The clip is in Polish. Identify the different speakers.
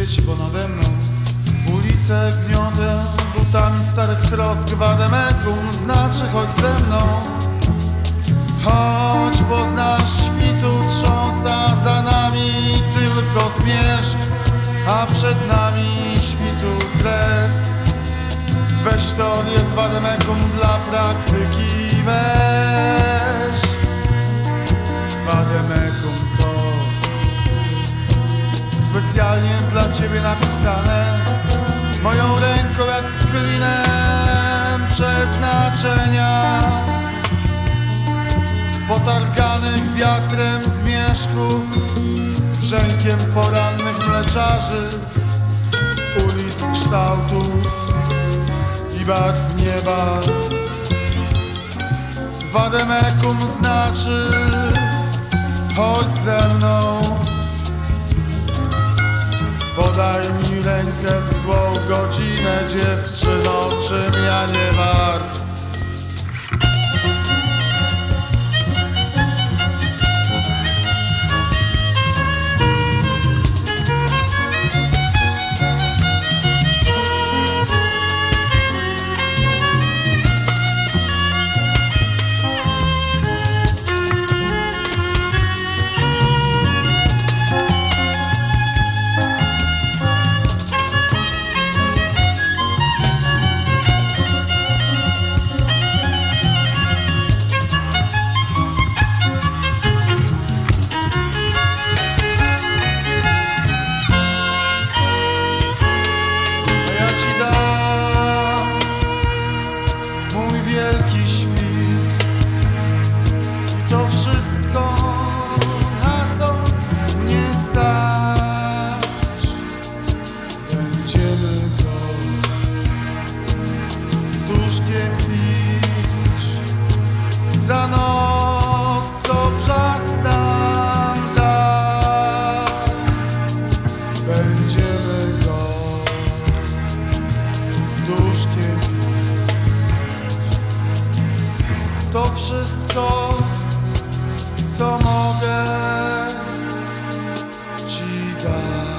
Speaker 1: świeci ponade mną. Ulice gniotę butami starych trosk. Wademekum znaczy chodź ze mną. Chodź, poznasz świtu trząsa, za nami tylko zmierzch, a przed nami świtu kres. Weź to jest wademekum dla praktyki, weź wademekum to specjalnie jest dla ciebie napisane, moją ręką jak klinem przeznaczenia, potarganych wiatrem zmierzchów, brzękiem porannych mleczarzy, ulic kształtów i barw nieba. Wademekum znaczy chodź ze mną. Podaj mi rękę w złą godzinę, dziewczyno, czym ja nie wart. Wielki świt i to wszystko, na co mnie stać. Będziemy go duszkiem pić za noc, co brzask nam da. Będziemy go duszkiem pić. To wszystko, co mogę ci dać.